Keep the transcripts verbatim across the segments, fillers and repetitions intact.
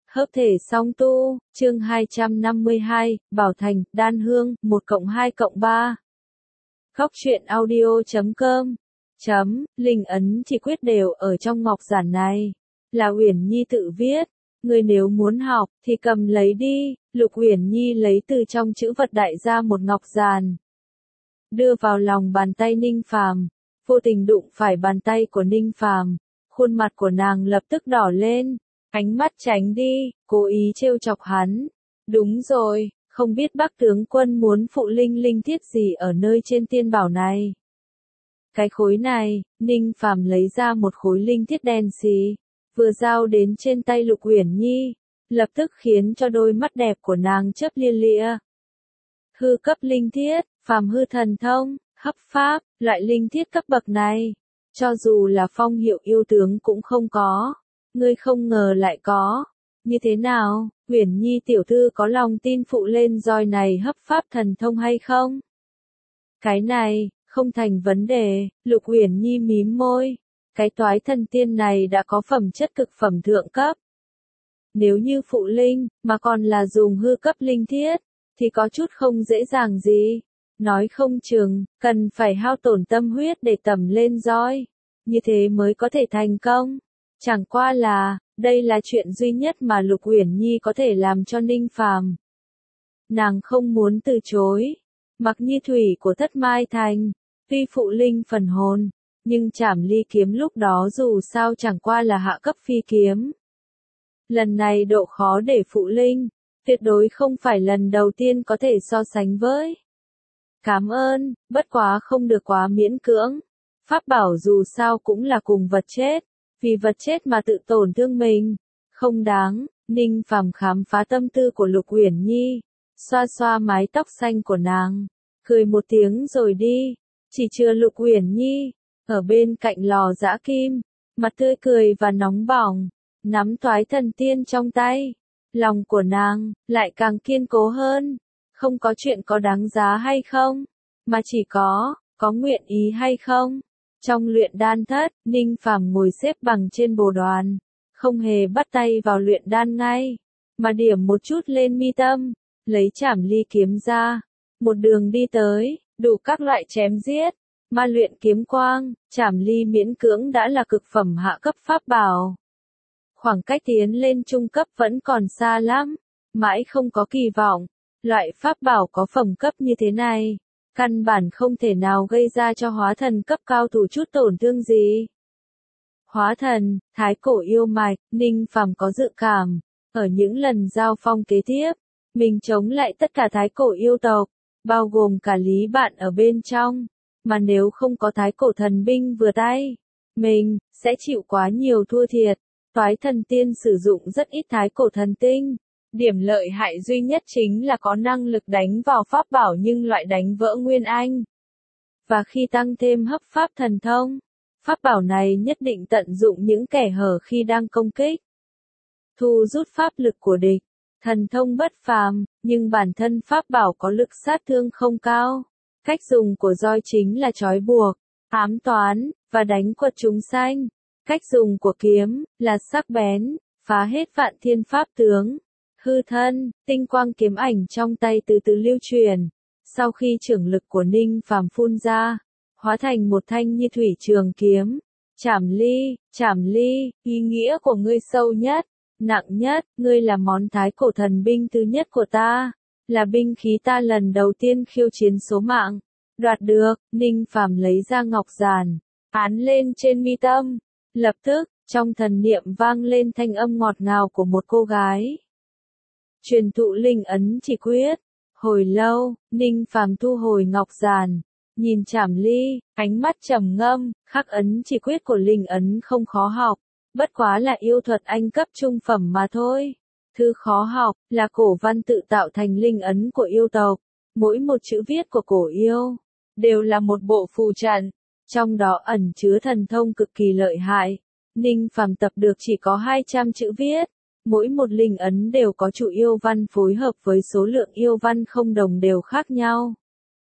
Hấp thể song tu, chương hai trăm năm mươi hai, Bảo Thành, Đan Hương, một cộng hai cộng ba. Góc truyện audio chấm com. Chấm, linh ấn chỉ quyết đều ở trong ngọc giản này. Là Uyển Nhi tự viết. Người nếu muốn học, thì cầm lấy đi. Lục Uyển Nhi lấy từ trong chữ vật đại ra một ngọc giản. Đưa vào lòng bàn tay Ninh Phàm. Vô tình đụng phải bàn tay của Ninh Phàm. Khuôn mặt của nàng lập tức đỏ lên. Ánh mắt tránh đi, cố ý trêu chọc hắn. Đúng rồi, không biết Bắc tướng quân muốn phụ linh linh thiết gì ở nơi trên tiên bảo này. Cái khối này, Ninh Phàm lấy ra một khối linh thiết đen xì, vừa giao đến trên tay Lục Uyển Nhi, lập tức khiến cho đôi mắt đẹp của nàng chớp lia lịa. Hư cấp linh thiết, phàm hư thần thông, hấp pháp, loại linh thiết cấp bậc này, cho dù là phong hiệu yêu tướng cũng không có. Ngươi không ngờ lại có. Như thế nào, Uyển Nhi tiểu thư có lòng tin phụ lên roi này hấp pháp thần thông hay không? Cái này, không thành vấn đề, Lục Uyển Nhi mím môi. Cái toái thần tiên này đã có phẩm chất cực phẩm thượng cấp. Nếu như phụ linh, mà còn là dùng hư cấp linh thiết, thì có chút không dễ dàng gì. Nói không chừng, cần phải hao tổn tâm huyết để tẩm lên roi. Như thế mới có thể thành công. Chẳng qua là, đây là chuyện duy nhất mà Lục Uyển Nhi có thể làm cho Ninh Phàm. Nàng không muốn từ chối. Mặc Nhi thủy của Thất Mai Thành, tuy phụ linh phần hồn, nhưng Trảm Ly kiếm lúc đó dù sao chẳng qua là hạ cấp phi kiếm. Lần này độ khó để phụ linh, tuyệt đối không phải lần đầu tiên có thể so sánh với. Cảm ơn, bất quá không được quá miễn cưỡng. Pháp bảo dù sao cũng là cùng vật chết. Vì vật chết mà tự tổn thương mình, không đáng. Ninh Phàm khám phá tâm tư của Lục Uyển Nhi, xoa xoa mái tóc xanh của nàng, cười một tiếng rồi đi. Chỉ chừa Lục Uyển Nhi, ở bên cạnh lò giã kim, mặt tươi cười và nóng bỏng, nắm toái thần tiên trong tay. Lòng của nàng lại càng kiên cố hơn. Không có chuyện có đáng giá hay không, mà chỉ có, có nguyện ý hay không. Trong luyện đan thất, Ninh Phàm ngồi xếp bằng trên bồ đoàn, không hề bắt tay vào luyện đan ngay, mà điểm một chút lên mi tâm, lấy Trảm Ly kiếm ra, một đường đi tới, đủ các loại chém giết, ma luyện kiếm quang, Trảm Ly miễn cưỡng đã là cực phẩm hạ cấp pháp bảo. Khoảng cách tiến lên trung cấp vẫn còn xa lắm, mãi không có kỳ vọng, loại pháp bảo có phẩm cấp như thế này. Căn bản không thể nào gây ra cho hóa thần cấp cao thủ chút tổn thương gì. Hóa thần, thái cổ yêu mạch, Ninh Phàm có dự cảm. Ở những lần giao phong kế tiếp, mình chống lại tất cả thái cổ yêu tộc, bao gồm cả Lý Bạn ở bên trong. Mà nếu không có thái cổ thần binh vừa tay, mình sẽ chịu quá nhiều thua thiệt. Toái thần tiên sử dụng rất ít thái cổ thần tinh. Điểm lợi hại duy nhất chính là có năng lực đánh vào pháp bảo nhưng loại đánh vỡ nguyên anh. Và khi tăng thêm hấp pháp thần thông, pháp bảo này nhất định tận dụng những kẻ hở khi đang công kích. Thu rút pháp lực của địch, thần thông bất phàm, nhưng bản thân pháp bảo có lực sát thương không cao. Cách dùng của roi chính là trói buộc, ám toán, và đánh quật chúng sanh. Cách dùng của kiếm là sắc bén, phá hết vạn thiên pháp tướng. Hư thân, tinh quang kiếm ảnh trong tay từ từ lưu truyền. Sau khi trưởng lực của Ninh Phàm phun ra, hóa thành một thanh như thủy trường kiếm. Trảm Ly, Trảm Ly, ý nghĩa của ngươi sâu nhất, nặng nhất, ngươi là món thái cổ thần binh thứ nhất của ta, là binh khí ta lần đầu tiên khiêu chiến số mạng. Đoạt được, Ninh Phàm lấy ra ngọc giản, án lên trên mi tâm. Lập tức, trong thần niệm vang lên thanh âm ngọt ngào của một cô gái. Truyền thụ linh ấn chỉ quyết. Hồi lâu, Ninh Phàm thu hồi ngọc giản, nhìn Trảm Ly, ánh mắt trầm ngâm, khắc ấn chỉ quyết của linh ấn không khó học, bất quá là yêu thuật anh cấp trung phẩm mà thôi. Thứ khó học là cổ văn tự tạo thành linh ấn của yêu tộc, mỗi một chữ viết của cổ yêu đều là một bộ phù trận, trong đó ẩn chứa thần thông cực kỳ lợi hại. Ninh Phàm tập được chỉ có hai trăm chữ viết. Mỗi một linh ấn đều có chủ yêu văn phối hợp với số lượng yêu văn không đồng đều khác nhau.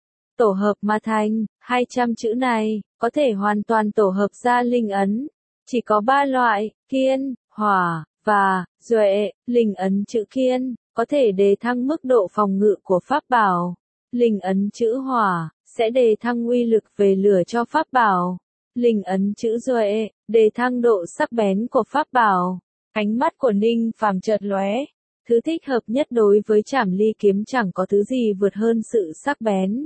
Tổ hợp mà thành, hai trăm chữ này, có thể hoàn toàn tổ hợp ra linh ấn. Chỉ có ba loại, kiên, hỏa, và duệ, linh ấn chữ kiên, có thể đề thăng mức độ phòng ngự của pháp bảo. Linh ấn chữ hỏa, sẽ đề thăng uy lực về lửa cho pháp bảo. Linh ấn chữ duệ, đề thăng độ sắc bén của pháp bảo. Ánh mắt của Ninh Phàm chợt lóe. Thứ thích hợp nhất đối với Trảm Ly kiếm chẳng có thứ gì vượt hơn sự sắc bén.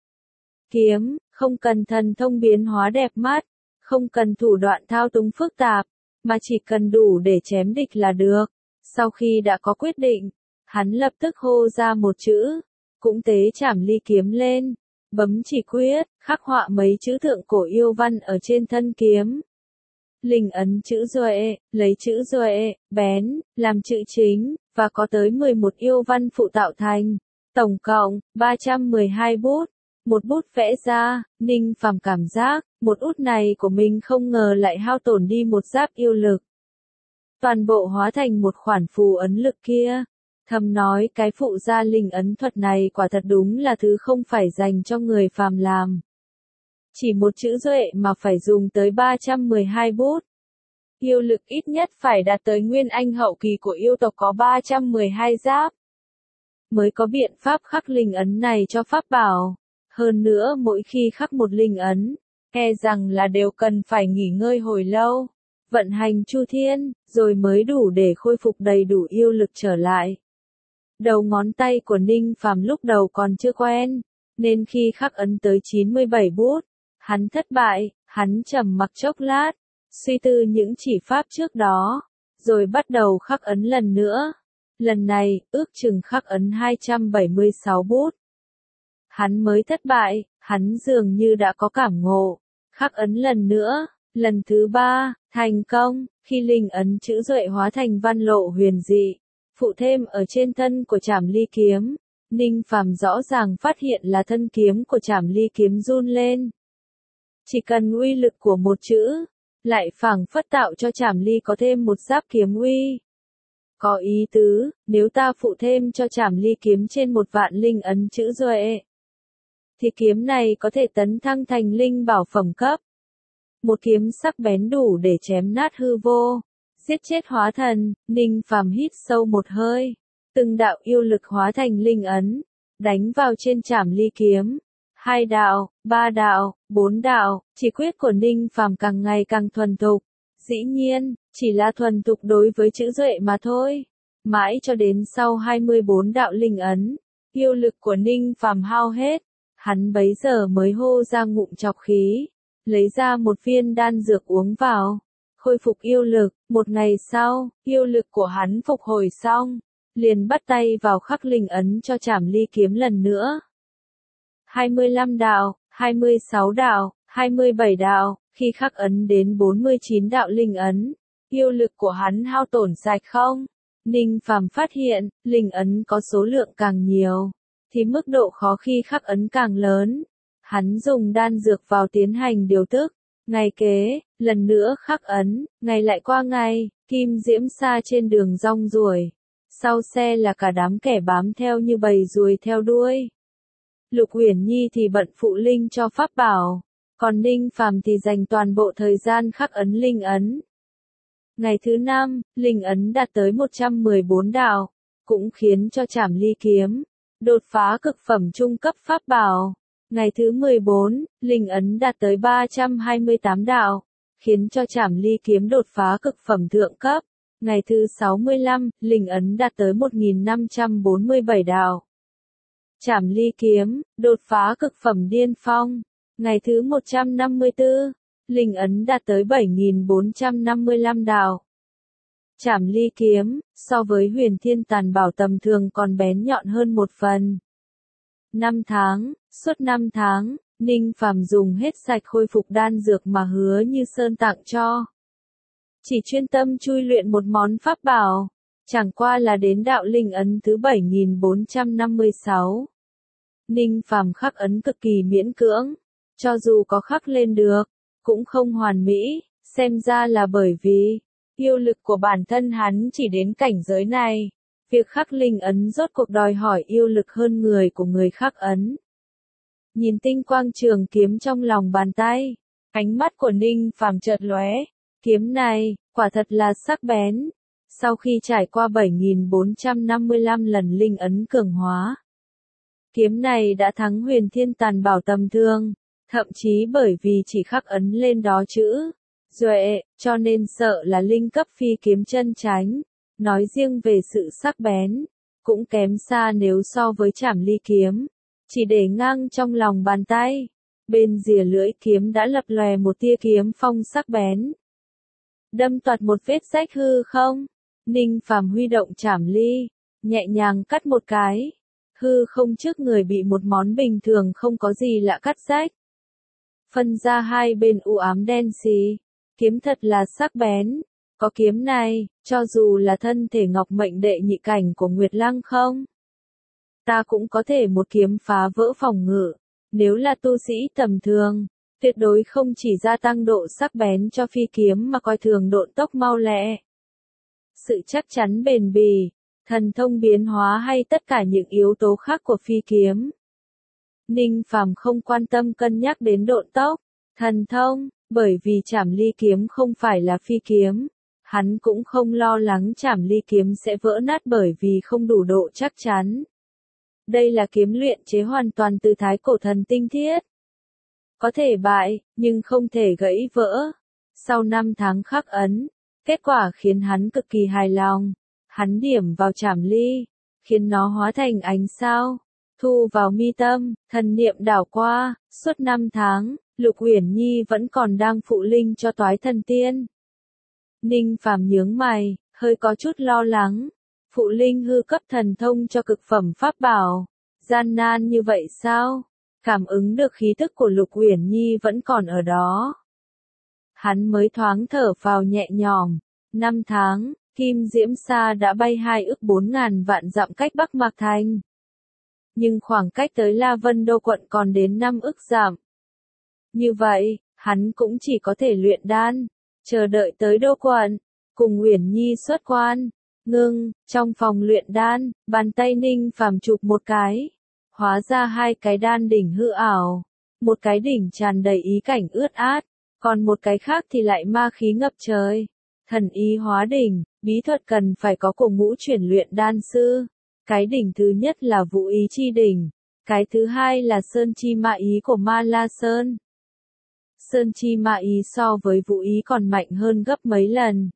Kiếm, không cần thần thông biến hóa đẹp mắt, không cần thủ đoạn thao túng phức tạp, mà chỉ cần đủ để chém địch là được. Sau khi đã có quyết định, hắn lập tức hô ra một chữ, cũng tế Trảm Ly kiếm lên, bấm chỉ quyết, khắc họa mấy chữ thượng cổ yêu văn ở trên thân kiếm. Linh ấn chữ duệ, lấy chữ duệ, bén, làm chữ chính, và có tới mười một yêu văn phụ tạo thành. Tổng cộng, ba trăm mười hai bút. Một bút vẽ ra, Ninh Phàm cảm giác, một út này của mình không ngờ lại hao tổn đi một giáp yêu lực. Toàn bộ hóa thành một khoản phù ấn lực kia. Thầm nói cái phụ gia linh ấn thuật này quả thật đúng là thứ không phải dành cho người phàm làm. Chỉ một chữ duệ mà phải dùng tới ba trăm mười hai bút. Yêu lực ít nhất phải đạt tới nguyên anh hậu kỳ của yêu tộc có ba trăm mười hai giáp. Mới có biện pháp khắc linh ấn này cho pháp bảo. Hơn nữa mỗi khi khắc một linh ấn, e rằng là đều cần phải nghỉ ngơi hồi lâu. Vận hành chu thiên, rồi mới đủ để khôi phục đầy đủ yêu lực trở lại. Đầu ngón tay của Ninh Phàm lúc đầu còn chưa quen, nên khi khắc ấn tới chín mươi bảy bút, hắn thất bại, hắn trầm mặc chốc lát, suy tư những chỉ pháp trước đó, rồi bắt đầu khắc ấn lần nữa. Lần này, ước chừng khắc ấn hai trăm bảy mươi sáu bút. Hắn mới thất bại, hắn dường như đã có cảm ngộ, khắc ấn lần nữa, lần thứ ba, thành công, khi linh ấn chữ duệ hóa thành văn lộ huyền dị, phụ thêm ở trên thân của Trảm Ly kiếm, Ninh Phàm rõ ràng phát hiện là thân kiếm của Trảm Ly kiếm run lên. Chỉ cần uy lực của một chữ, lại phảng phất tạo cho Trảm Ly có thêm một giáp kiếm uy. Có ý tứ, nếu ta phụ thêm cho Trảm Ly kiếm trên một vạn linh ấn chữ duệ, thì kiếm này có thể tấn thăng thành linh bảo phẩm cấp. Một kiếm sắc bén đủ để chém nát hư vô, giết chết hóa thần. Ninh Phàm hít sâu một hơi, từng đạo yêu lực hóa thành linh ấn, đánh vào trên Trảm Ly kiếm. Hai đạo, ba đạo, bốn đạo, chỉ quyết của Ninh Phàm càng ngày càng thuần thục. Dĩ nhiên, chỉ là thuần thục đối với chữ duệ mà thôi. Mãi cho đến sau hai mươi bốn đạo linh ấn, yêu lực của Ninh Phàm hao hết, hắn bấy giờ mới hô ra ngụm trọc khí, lấy ra một viên đan dược uống vào, khôi phục yêu lực. Một ngày sau, yêu lực của hắn phục hồi xong, liền bắt tay vào khắc linh ấn cho Trảm Ly kiếm lần nữa. hai mươi lăm đạo, hai mươi sáu đạo, hai mươi bảy đạo, khi khắc ấn đến bốn mươi chín đạo linh ấn, yêu lực của hắn hao tổn sạch không? Ninh Phàm phát hiện, linh ấn có số lượng càng nhiều, thì mức độ khó khi khắc ấn càng lớn. Hắn dùng đan dược vào tiến hành điều tức. Ngày kế, lần nữa khắc ấn, ngày lại qua ngày, kim diễm xa trên đường rong ruổi. Sau xe là cả đám kẻ bám theo như bầy ruồi theo đuôi. Lục Uyển Nhi thì bận phụ linh cho pháp bảo, còn Ninh Phàm thì dành toàn bộ thời gian khắc ấn linh ấn. Ngày thứ năm, linh ấn đạt tới một trăm mười bốn đạo, cũng khiến cho Trảm Ly kiếm đột phá cực phẩm trung cấp pháp bảo. Ngày thứ mười bốn, linh ấn đạt tới ba trăm hai mươi tám đạo, khiến cho Trảm Ly kiếm đột phá cực phẩm thượng cấp. Ngày thứ sáu mươi lăm, linh ấn đạt tới một nghìn năm trăm bốn mươi bảy đạo. Trảm Ly kiếm đột phá cực phẩm điên phong. Ngày thứ một trăm năm mươi tư, linh ấn đạt tới bảy nghìn bốn trăm năm mươi lăm đạo. Trảm Ly kiếm, so với Huyền Thiên Tàn Bảo tầm thường còn bén nhọn hơn một phần. Năm tháng, suốt năm tháng, Ninh Phàm dùng hết sạch khôi phục đan dược mà Hứa Như Sơn tặng cho. Chỉ chuyên tâm chui luyện một món pháp bảo, chẳng qua là đến đạo linh ấn thứ bảy nghìn bốn trăm năm mươi sáu. Ninh Phàm khắc ấn cực kỳ miễn cưỡng, cho dù có khắc lên được, cũng không hoàn mỹ, xem ra là bởi vì yêu lực của bản thân hắn chỉ đến cảnh giới này. Việc khắc linh ấn rốt cuộc đòi hỏi yêu lực hơn người của người khắc ấn. Nhìn tinh quang trường kiếm trong lòng bàn tay, ánh mắt của Ninh Phàm chợt lóe, kiếm này, quả thật là sắc bén. Sau khi trải qua bảy nghìn bốn trăm năm mươi lăm lần linh ấn cường hóa, kiếm này đã thắng Huyền Thiên Tàn Bảo tầm thường, thậm chí bởi vì chỉ khắc ấn lên đó chữ Duệ, cho nên sợ là linh cấp phi kiếm chân chánh, nói riêng về sự sắc bén, cũng kém xa nếu so với Trảm Ly kiếm, chỉ để ngang trong lòng bàn tay, bên rìa lưỡi kiếm đã lập lòe một tia kiếm phong sắc bén, đâm toạc một vết rách hư không. Ninh Phàm huy động Trảm Ly, nhẹ nhàng cắt một cái, hư không trước người bị một món bình thường không có gì lạ cắt rách, phân ra hai bên u ám đen xì, kiếm thật là sắc bén, có kiếm này, cho dù là thân thể ngọc mệnh đệ nhị cảnh của Nguyệt Lăng không, ta cũng có thể một kiếm phá vỡ phòng ngự, nếu là tu sĩ tầm thường, tuyệt đối không chỉ gia tăng độ sắc bén cho phi kiếm mà coi thường độn tốc mau lẹ. Sự chắc chắn bền bỉ, thần thông biến hóa hay tất cả những yếu tố khác của phi kiếm. Ninh Phàm không quan tâm cân nhắc đến độn tốc, thần thông, bởi vì Trảm Ly kiếm không phải là phi kiếm, hắn cũng không lo lắng Trảm Ly kiếm sẽ vỡ nát bởi vì không đủ độ chắc chắn. Đây là kiếm luyện chế hoàn toàn từ thái cổ thần tinh thiết. Có thể bại, nhưng không thể gãy vỡ. Sau năm tháng khắc ấn, kết quả khiến hắn cực kỳ hài lòng. Hắn điểm vào Trảm Ly, khiến nó hóa thành ánh sao, thu vào mi tâm, thần niệm đảo qua, suốt năm tháng, Lục Uyển Nhi vẫn còn đang phụ linh cho Toái Thần Tiên. Ninh Phàm nhướng mày, hơi có chút lo lắng. Phụ linh hư cấp thần thông cho cực phẩm pháp bảo, gian nan như vậy sao? Cảm ứng được khí tức của Lục Uyển Nhi vẫn còn ở đó. Hắn mới thoáng thở phào nhẹ nhõm. Năm tháng, Kim Diễm Sa đã bay hai ức bốn ngàn vạn dặm cách Bắc Mạc Thành. Nhưng khoảng cách tới La Vân Đô quận còn đến năm ức dặm. Như vậy, hắn cũng chỉ có thể luyện đan, chờ đợi tới Đô quận, cùng Uyển Nhi xuất quan. Ngưng, trong phòng luyện đan, bàn tay Ninh Phàm chụp một cái, hóa ra hai cái đan đỉnh hư ảo, một cái đỉnh tràn đầy ý cảnh ướt át, còn một cái khác thì lại ma khí ngập trời. Thần ý hóa đỉnh, bí thuật cần phải có của ngũ chuyển luyện đan sư. Cái đỉnh thứ nhất là Vũ Ý Chi đỉnh, cái thứ hai là Sơn Chi Ma Ý của Ma La Sơn. Sơn Chi Ma Ý so với Vũ Ý còn mạnh hơn gấp mấy lần.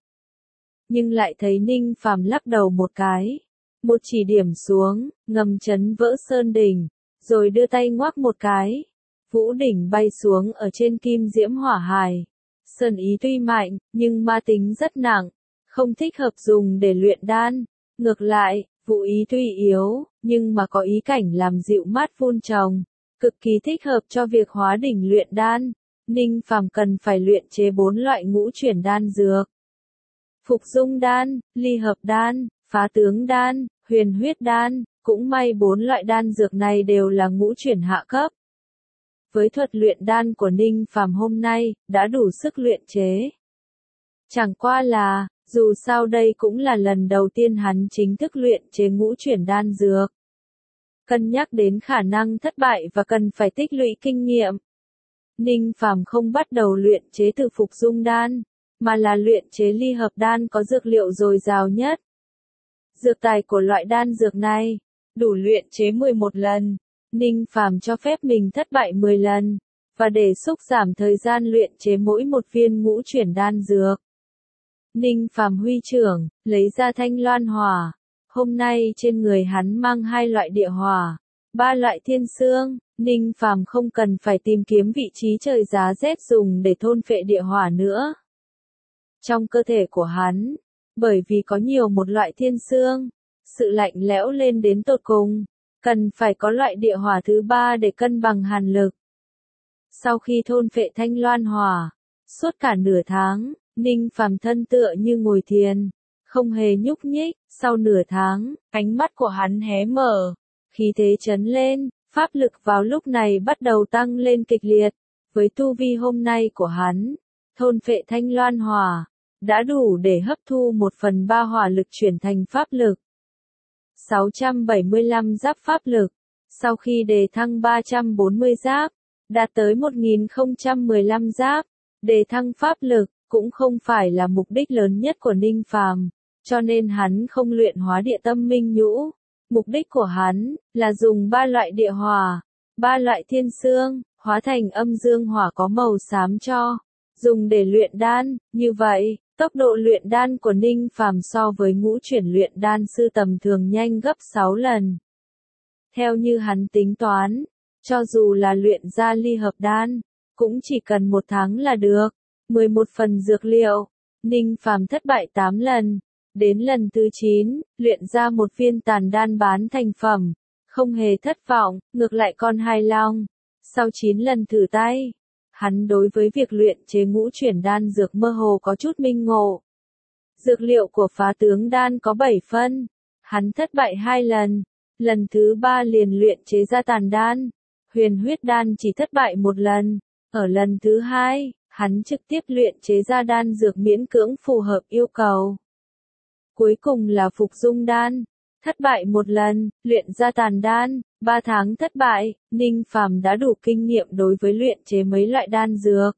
Nhưng lại thấy Ninh Phàm lắc đầu một cái, một chỉ điểm xuống, ngầm chấn vỡ sơn đỉnh, rồi đưa tay ngoắc một cái, vũ đỉnh bay xuống ở trên kim diễm hỏa hải. Sơn ý tuy mạnh, nhưng ma tính rất nặng, không thích hợp dùng để luyện đan. Ngược lại, vũ ý tuy yếu, nhưng mà có ý cảnh làm dịu mát vun trồng, cực kỳ thích hợp cho việc hóa đỉnh luyện đan. Ninh Phàm cần phải luyện chế bốn loại ngũ chuyển đan dược. Phục dung đan, ly hợp đan, phá tướng đan, huyền huyết đan, cũng may bốn loại đan dược này đều là ngũ chuyển hạ cấp. Với thuật luyện đan của Ninh Phàm hôm nay, đã đủ sức luyện chế. Chẳng qua là, dù sao đây cũng là lần đầu tiên hắn chính thức luyện chế ngũ chuyển đan dược. Cân nhắc đến khả năng thất bại và cần phải tích lũy kinh nghiệm, Ninh Phàm không bắt đầu luyện chế từ phục dung đan, mà là luyện chế ly hợp đan có dược liệu dồi dào nhất. Dược tài của loại đan dược này, đủ luyện chế mười một lần, Ninh Phàm cho phép mình thất bại mười lần, và để xúc giảm thời gian luyện chế mỗi một viên ngũ chuyển đan dược. Ninh Phàm huy trưởng, lấy ra thanh loan hỏa, hôm nay trên người hắn mang hai loại địa hỏa, ba loại thiên xương, Ninh Phàm không cần phải tìm kiếm vị trí trời giá rét dùng để thôn phệ địa hỏa nữa. Trong cơ thể của hắn, bởi vì có nhiều một loại thiên xương, sự lạnh lẽo lên đến tột cùng, cần phải có loại địa hỏa thứ ba để cân bằng hàn lực. Sau khi thôn phệ thanh loan hỏa, suốt cả nửa tháng, Ninh Phàm thân tựa như ngồi thiền, không hề nhúc nhích. Sau nửa tháng, ánh mắt của hắn hé mở, khí thế chấn lên, pháp lực vào lúc này bắt đầu tăng lên kịch liệt. Với tu vi hôm nay của hắn, thôn phệ thanh loan hỏa đã đủ để hấp thu một phần ba hỏa lực chuyển thành pháp lực. sáu trăm bảy mươi lăm giáp pháp lực, sau khi đề thăng ba trăm bốn mươi giáp, đạt tới một nghìn không trăm mười lăm giáp, đề thăng pháp lực cũng không phải là mục đích lớn nhất của Ninh Phàm, cho nên hắn không luyện hóa địa tâm minh nhũ. Mục đích của hắn là dùng ba loại địa hỏa, ba loại thiên xương, hóa thành âm dương hỏa có màu xám cho, dùng để luyện đan. Như vậy, tốc độ luyện đan của Ninh Phàm so với ngũ chuyển luyện đan sư tầm thường nhanh gấp sáu lần. Theo như hắn tính toán, cho dù là luyện ra ly hợp đan, cũng chỉ cần một tháng là được. mười một phần dược liệu, Ninh Phàm thất bại tám lần. Đến lần thứ chín, luyện ra một viên tàn đan bán thành phẩm, không hề thất vọng, ngược lại còn hài lòng. Sau chín lần thử tay, hắn đối với việc luyện chế ngũ chuyển đan dược mơ hồ có chút minh ngộ. Dược liệu của phá tướng đan có bảy phân, hắn thất bại hai lần, lần thứ ba liền luyện chế ra tàn đan. Huyền huyết đan chỉ thất bại một lần, ở lần thứ hai, hắn trực tiếp luyện chế ra đan dược miễn cưỡng phù hợp yêu cầu. Cuối cùng là phục dung đan, thất bại một lần, luyện ra tàn đan, ba tháng thất bại. Ninh Phàm đã đủ kinh nghiệm đối với luyện chế mấy loại đan dược.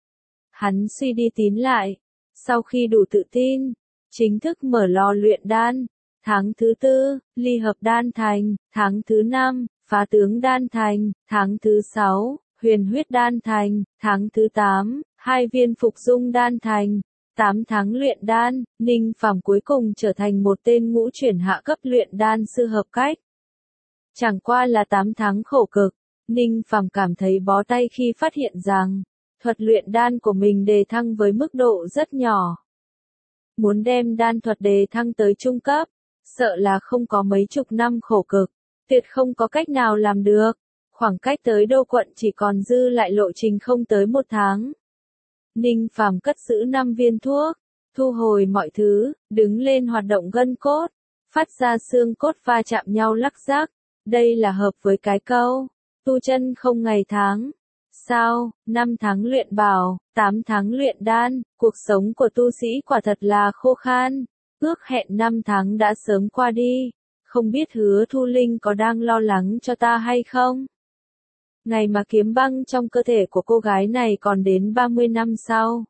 Hắn suy đi tín lại, sau khi đủ tự tin, chính thức mở lò luyện đan. Tháng thứ tư, ly hợp đan thành, tháng thứ năm, phá tướng đan thành, tháng thứ sáu, huyền huyết đan thành, tháng thứ tám, hai viên phục dung đan thành. tám tháng luyện đan, Ninh Phàm cuối cùng trở thành một tên ngũ chuyển hạ cấp luyện đan sư hợp cách. Chẳng qua là tám tháng khổ cực, Ninh Phàm cảm thấy bó tay khi phát hiện rằng, thuật luyện đan của mình đề thăng với mức độ rất nhỏ. Muốn đem đan thuật đề thăng tới trung cấp, sợ là không có mấy chục năm khổ cực, tuyệt không có cách nào làm được. Khoảng cách tới Đô quận chỉ còn dư lại lộ trình không tới một tháng. Ninh Phàm cất giữ năm viên thuốc, thu hồi mọi thứ, đứng lên hoạt động gân cốt, phát ra xương cốt va chạm nhau lắc rắc. Đây là hợp với cái câu, tu chân không ngày tháng. Sao, năm tháng luyện bảo, tám tháng luyện đan, cuộc sống của tu sĩ quả thật là khô khan. Ước hẹn năm tháng đã sớm qua đi, không biết Hứa Thu Linh có đang lo lắng cho ta hay không? Ngày mà kiếm băng trong cơ thể của cô gái này còn đến ba mươi năm sau.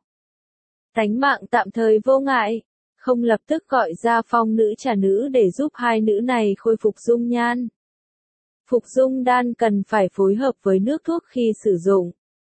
Tánh mạng tạm thời vô ngại, không lập tức gọi ra phong nữ trà nữ để giúp hai nữ này khôi phục dung nhan. Phục dung đan cần phải phối hợp với nước thuốc khi sử dụng.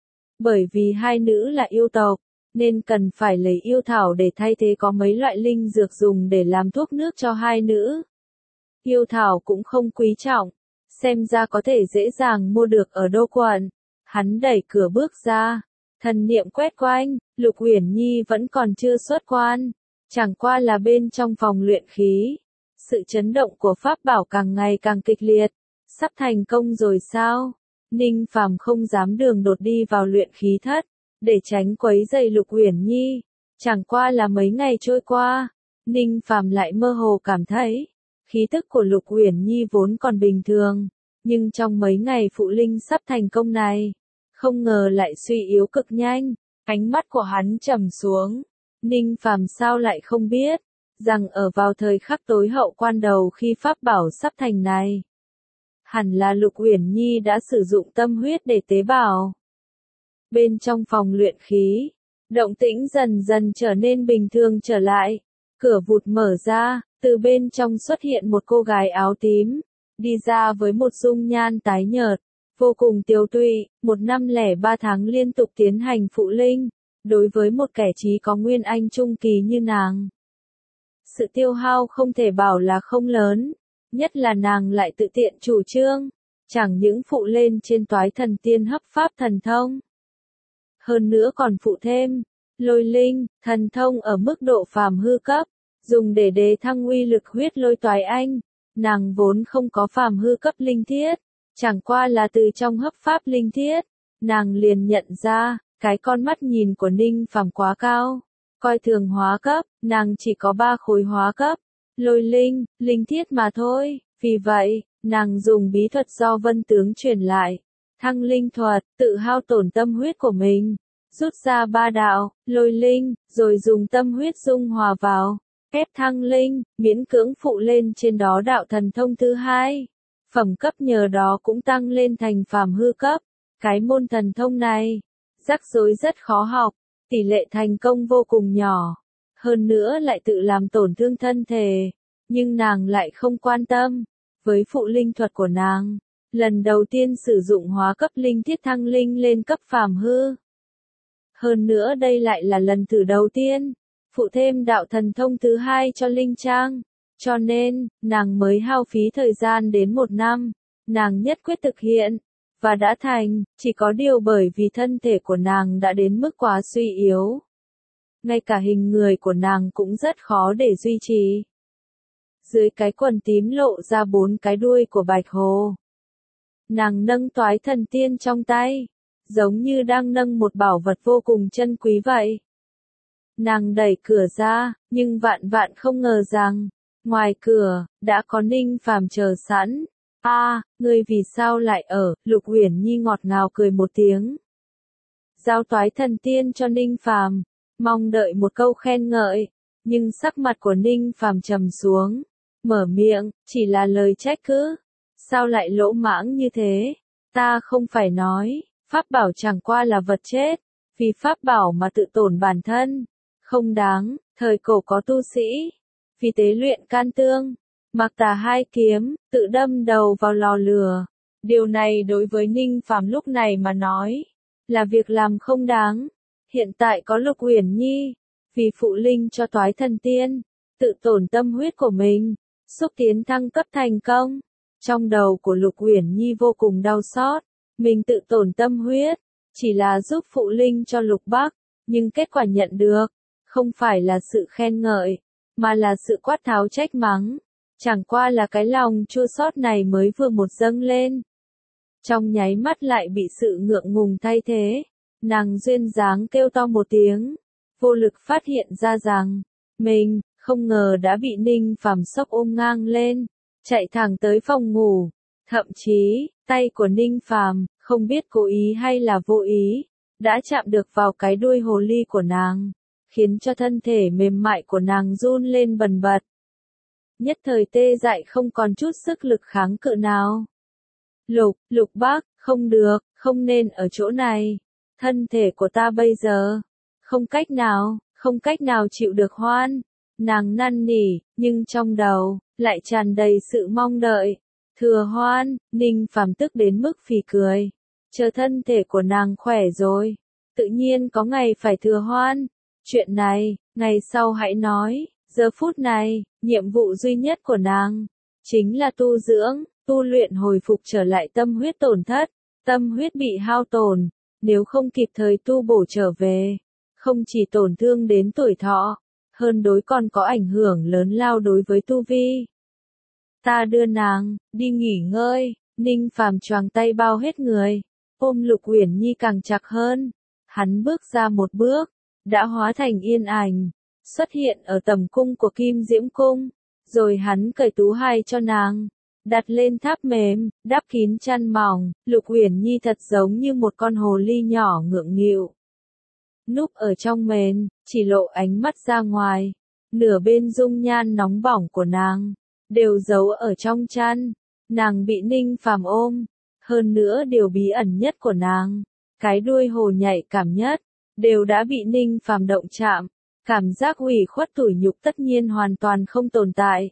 Bởi vì hai nữ là yêu tộc, nên cần phải lấy yêu thảo để thay thế, có mấy loại linh dược dùng để làm thuốc nước cho hai nữ. Yêu thảo cũng không quý trọng, xem ra có thể dễ dàng mua được ở Đô quận. Hắn đẩy cửa bước ra, thần niệm quét quanh, Lục Uyển Nhi vẫn còn chưa xuất quan, chẳng qua là bên trong phòng luyện khí. Sự chấn động của pháp bảo càng ngày càng kịch liệt, sắp thành công rồi sao? Ninh Phàm không dám đường đột đi vào luyện khí thất, để tránh quấy rầy Lục Uyển Nhi. Chẳng qua là mấy ngày trôi qua, Ninh Phàm lại mơ hồ cảm thấy, khí tức của Lục Uyển Nhi vốn còn bình thường, nhưng trong mấy ngày phụ linh sắp thành công này, không ngờ lại suy yếu cực nhanh. Ánh mắt của hắn trầm xuống. Ninh Phàm sao lại không biết, rằng ở vào thời khắc tối hậu quan đầu khi pháp bảo sắp thành này, hẳn là Lục Uyển Nhi đã sử dụng tâm huyết để tế bảo. Bên trong phòng luyện khí, động tĩnh dần dần trở nên bình thường trở lại. Cửa vụt mở ra, từ bên trong xuất hiện một cô gái áo tím, đi ra với một dung nhan tái nhợt, vô cùng tiều tụy. Một năm lẻ ba tháng liên tục tiến hành phụ linh, đối với một kẻ trí có nguyên anh trung kỳ như nàng, sự tiêu hao không thể bảo là không lớn, nhất là nàng lại tự tiện chủ trương, chẳng những phụ lên trên toái thần tiên hấp pháp thần thông, hơn nữa còn phụ thêm lôi linh thần thông ở mức độ phàm hư cấp, dùng để đề thăng uy lực huyết lôi toái anh. Nàng vốn không có phàm hư cấp linh thiết, chẳng qua là từ trong hấp pháp linh thiết, nàng liền nhận ra, cái con mắt nhìn của Ninh Phàm quá cao, coi thường hóa cấp, nàng chỉ có ba khối hóa cấp, lôi linh, linh thiết mà thôi. Vì vậy, nàng dùng bí thuật do Vân Tướng truyền lại, thăng linh thuật, tự hao tổn tâm huyết của mình, rút ra ba đạo, lôi linh, rồi dùng tâm huyết dung hòa vào, ép thăng linh, miễn cưỡng phụ lên trên đó đạo thần thông thứ hai. Phẩm cấp nhờ đó cũng tăng lên thành phàm hư cấp. Cái môn thần thông này, rắc rối rất khó học, tỷ lệ thành công vô cùng nhỏ. hơn nữa lại tự làm tổn thương thân thể, nhưng nàng lại không quan tâm. Với phụ linh thuật của nàng, lần đầu tiên sử dụng hóa cấp linh thiết thăng linh lên cấp phàm hư. Hơn nữa đây lại là lần thử đầu tiên, phụ thêm đạo thần thông thứ hai cho linh trang, cho nên, nàng mới hao phí thời gian đến một năm, nàng nhất quyết thực hiện, và đã thành, chỉ có điều bởi vì thân thể của nàng đã đến mức quá suy yếu. Ngay cả hình người của nàng cũng rất khó để duy trì. Dưới cái quần tím lộ ra bốn cái đuôi của bạch hồ. Nàng nâng toái thần tiên trong tay, giống như đang nâng một bảo vật vô cùng chân quý vậy. Nàng đẩy cửa ra, nhưng vạn vạn không ngờ rằng, ngoài cửa, đã có Ninh Phàm chờ sẵn. A, à, ngươi vì sao lại ở? Lục Uyển Nhi ngọt ngào cười một tiếng. Giao toái thần tiên cho Ninh Phàm, mong đợi một câu khen ngợi, nhưng sắc mặt của Ninh Phàm trầm xuống, mở miệng, chỉ là lời trách cứ. Sao lại lỗ mãng như thế? Ta không phải nói, pháp bảo chẳng qua là vật chết, vì pháp bảo mà tự tổn bản thân, không đáng. Thời cổ có tu sĩ, vì tế luyện can tương, mặc tà hai kiếm, tự đâm đầu vào lò lửa. Điều này đối với Ninh Phàm lúc này mà nói, là việc làm không đáng. Hiện tại có Lục Uyển Nhi, vì phụ linh cho toái thần tiên, tự tổn tâm huyết của mình, xúc tiến thăng cấp thành công. Trong đầu của Lục Uyển Nhi vô cùng đau xót, mình tự tổn tâm huyết, chỉ là giúp phụ linh cho Lục Bắc, nhưng kết quả nhận được, không phải là sự khen ngợi, mà là sự quát tháo trách mắng. Chẳng qua là cái lòng chua xót này mới vừa một dâng lên, trong nháy mắt lại bị sự ngượng ngùng thay thế. Nàng duyên dáng kêu to một tiếng, vô lực phát hiện ra rằng, mình, không ngờ đã bị Ninh Phàm sốc ôm ngang lên, chạy thẳng tới phòng ngủ. Thậm chí, tay của Ninh Phàm, không biết cố ý hay là vô ý, đã chạm được vào cái đuôi hồ ly của nàng, khiến cho thân thể mềm mại của nàng run lên bần bật. Nhất thời tê dại không còn chút sức lực kháng cự nào. Lục, Lục Bác, không được, không nên ở chỗ này. Thân thể của ta bây giờ, không cách nào, không cách nào chịu được hoan. Nàng năn nỉ, nhưng trong đầu, lại tràn đầy sự mong đợi. Thừa hoan, Ninh Phàm tức đến mức phì cười. Chờ thân thể của nàng khỏe rồi, tự nhiên có ngày phải thừa hoan. Chuyện này, ngày sau hãy nói. Giờ phút này, nhiệm vụ duy nhất của nàng, chính là tu dưỡng, tu luyện hồi phục trở lại tâm huyết tổn thất. Tâm huyết bị hao tổn, nếu không kịp thời tu bổ trở về, không chỉ tổn thương đến tuổi thọ, hơn đối còn có ảnh hưởng lớn lao đối với tu vi. Ta đưa nàng, đi nghỉ ngơi. Ninh Phàm choàng tay bao hết người, ôm Lục Uyển Nhi càng chặt hơn. Hắn bước ra một bước, đã hóa thành yên ảnh, xuất hiện ở tầm cung của Kim Diễm Cung, rồi hắn cởi tú hai cho nàng, đặt lên tháp mềm, đắp kín chăn mỏng. Lục Uyển Nhi thật giống như một con hồ ly nhỏ ngượng nghịu, núp ở trong mền, chỉ lộ ánh mắt ra ngoài, nửa bên dung nhan nóng bỏng của nàng, đều giấu ở trong chăn. Nàng bị Ninh Phàm ôm, hơn nữa điều bí ẩn nhất của nàng, cái đuôi hồ nhạy cảm nhất, đều đã bị Ninh Phàm động chạm. Cảm giác ủy khuất tủi nhục tất nhiên hoàn toàn không tồn tại.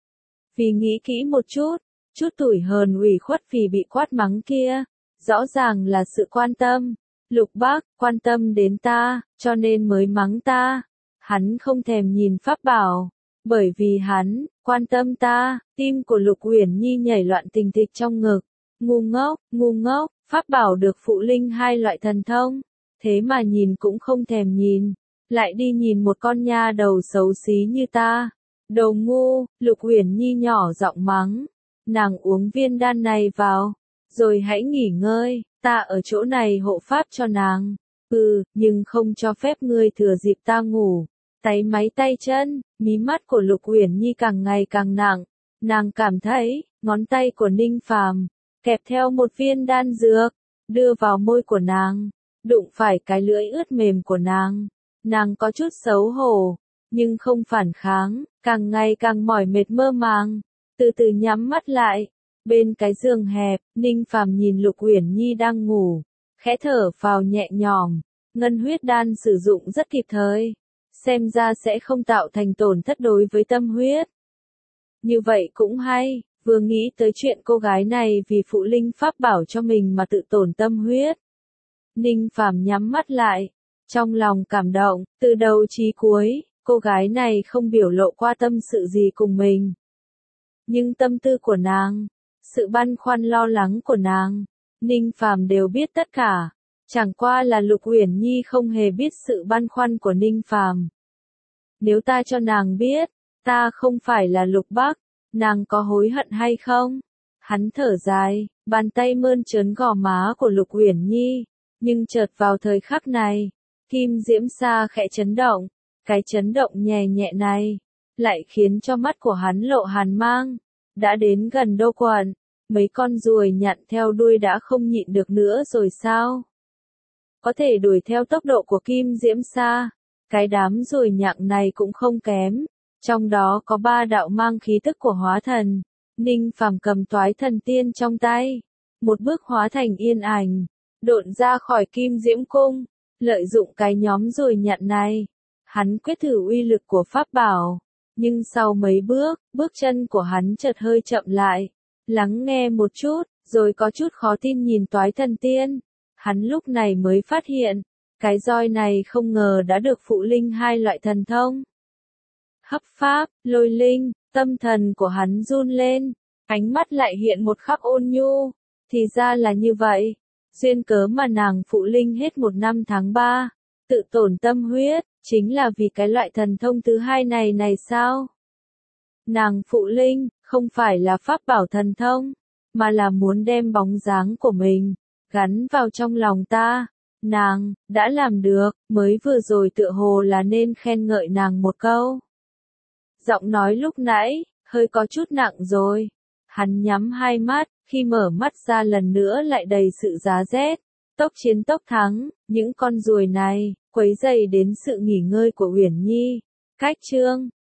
Vì nghĩ kỹ một chút, chút tủi hờn ủy khuất vì bị quát mắng kia, rõ ràng là sự quan tâm. Lục Bác, quan tâm đến ta, cho nên mới mắng ta. Hắn không thèm nhìn pháp bảo, bởi vì hắn, quan tâm ta. Tim của Lục Uyển Nhi nhảy loạn tình thịch trong ngực. Ngu ngốc, ngu ngốc, pháp bảo được phụ linh hai loại thần thông, thế mà nhìn cũng không thèm nhìn. Lại đi nhìn một con nha đầu xấu xí như ta. Đồ ngu. Lục Uyển Nhi nhỏ giọng mắng. Nàng uống viên đan này vào, rồi hãy nghỉ ngơi, ta ở chỗ này hộ pháp cho nàng. Ừ, nhưng không cho phép ngươi thừa dịp ta ngủ. Tay máy tay chân, mí mắt của Lục Uyển Nhi càng ngày càng nặng. Nàng cảm thấy, ngón tay của Ninh Phàm, kẹp theo một viên đan dược, đưa vào môi của nàng, đụng phải cái lưỡi ướt mềm của nàng. Nàng có chút xấu hổ, nhưng không phản kháng, càng ngày càng mỏi mệt mơ màng, từ từ nhắm mắt lại. Bên cái giường hẹp, Ninh Phàm nhìn Lục Uyển Nhi đang ngủ, khẽ thở phào nhẹ nhõm. Ngân huyết đan sử dụng rất kịp thời, xem ra sẽ không tạo thành tổn thất đối với tâm huyết. Như vậy cũng hay, vừa nghĩ tới chuyện cô gái này vì phụ linh pháp bảo cho mình mà tự tổn tâm huyết. Ninh Phàm nhắm mắt lại, trong lòng cảm động, từ đầu chí cuối, cô gái này không biểu lộ qua tâm sự gì cùng mình. Nhưng tâm tư của nàng, sự băn khoăn lo lắng của nàng, Ninh Phàm đều biết tất cả. Chẳng qua là Lục Uyển Nhi không hề biết sự băn khoăn của Ninh Phàm. Nếu ta cho nàng biết, ta không phải là Lục Bắc, nàng có hối hận hay không? Hắn thở dài, bàn tay mơn trớn gò má của Lục Uyển Nhi, nhưng chợt vào thời khắc này, Kim Diễm Sa khẽ chấn động, cái chấn động nhẹ nhẹ này, lại khiến cho mắt của hắn lộ hàn mang. Đã đến gần Đô Quận, mấy con ruồi nhặn theo đuôi đã không nhịn được nữa rồi sao? Có thể đuổi theo tốc độ của Kim Diễm Sa, cái đám ruồi nhặng này cũng không kém, trong đó có ba đạo mang khí tức của hóa thần. Ninh Phàm cầm toái thần tiên trong tay, một bước hóa thành yên ảnh, độn ra khỏi Kim Diễm Cung, lợi dụng cái nhóm ruồi nhặn này, hắn quyết thử uy lực của pháp bảo, nhưng sau mấy bước, bước chân của hắn chợt hơi chậm lại, lắng nghe một chút, rồi có chút khó tin nhìn toái thần tiên. Hắn lúc này mới phát hiện, cái roi này không ngờ đã được phụ linh hai loại thần thông. Hấp pháp, lôi linh, tâm thần của hắn run lên, ánh mắt lại hiện một khắc ôn nhu, thì ra là như vậy, duyên cớ mà nàng phụ linh hết một năm tháng ba, tự tổn tâm huyết, chính là vì cái loại thần thông thứ hai này này sao? Nàng phụ linh, không phải là pháp bảo thần thông, mà là muốn đem bóng dáng của mình gắn vào trong lòng ta. Nàng đã làm được, mới vừa rồi tựa hồ là nên khen ngợi nàng một câu. Giọng nói lúc nãy hơi có chút nặng rồi. Hắn nhắm hai mắt, khi mở mắt ra lần nữa lại đầy sự giá rét. Tốc chiến tốc thắng, những con ruồi này quấy rầy đến sự nghỉ ngơi của Uyển Nhi. Cách chương